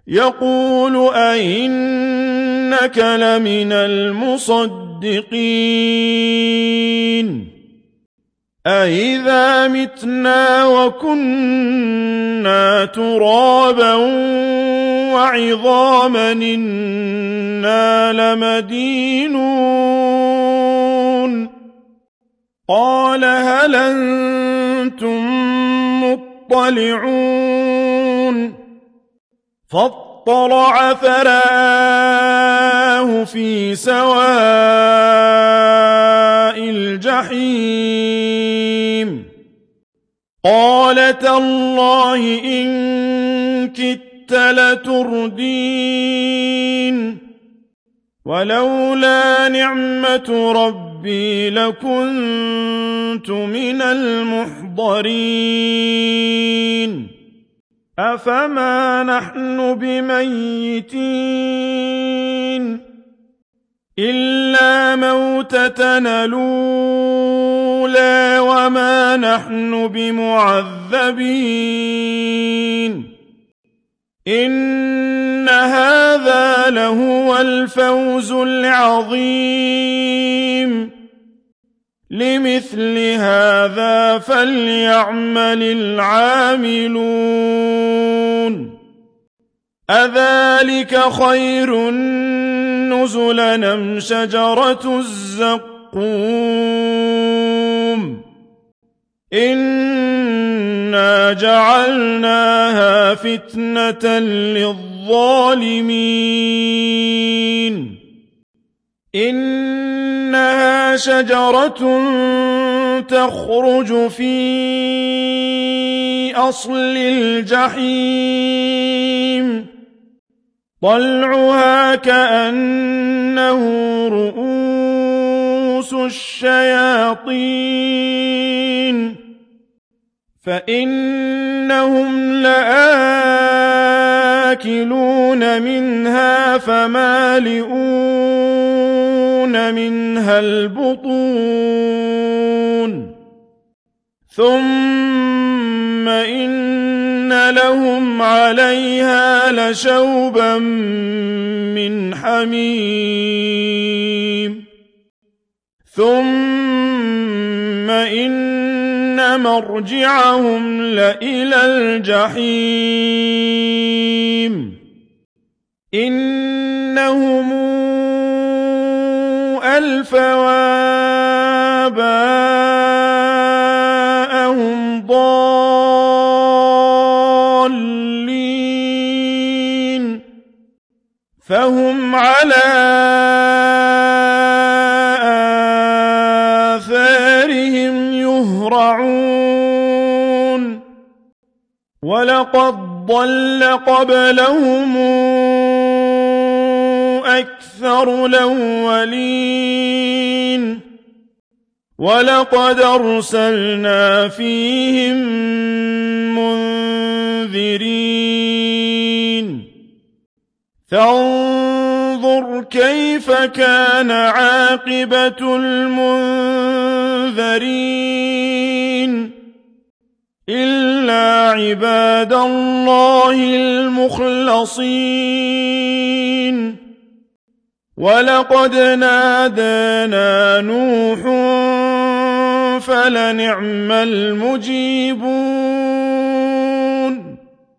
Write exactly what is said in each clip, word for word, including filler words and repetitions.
يقول أئنك لمن المصدقين أئذا متنا وكنا ترابا وعظاما إنا لمدينون قال هل أنتم مطلعون فاطلع فرآه في سواء الجحيم قال تالله إن كدت لتردين ولولا نعمة ربي لكنت من المحضرين أفما نحن بميتين إلا موتتنا الأولى وما نحن بمعذبين إن هذا لهو الفوز العظيم لمثل هذا فليعمل العاملون أذلك خير نزلا أم شجرة الزقوم إنا جعلناها فتنة للظالمين إنها شجرة تخرج في أصل الجحيم طلعها كأنه رؤوس الشياطين فإنهم لآكلون منها فمالئون منها البطون ثم إن لهم عليها لشوبا من حميم ثم إن مرجعهم لإلى الجحيم إنهم ألفوا آباءهم ضالين فهم على آثارهم يهرعون ولقد ضل قبلهم أكثر الأولين ولقد أرسلنا فيهم منذرين فانظر كيف كان عاقبة المنذرين إلا عباد الله المخلصين ولقد نادانا نوح فلنعم المجيبون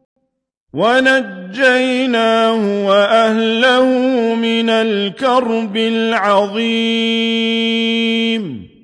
ونجيناه وأهله من الكرب العظيم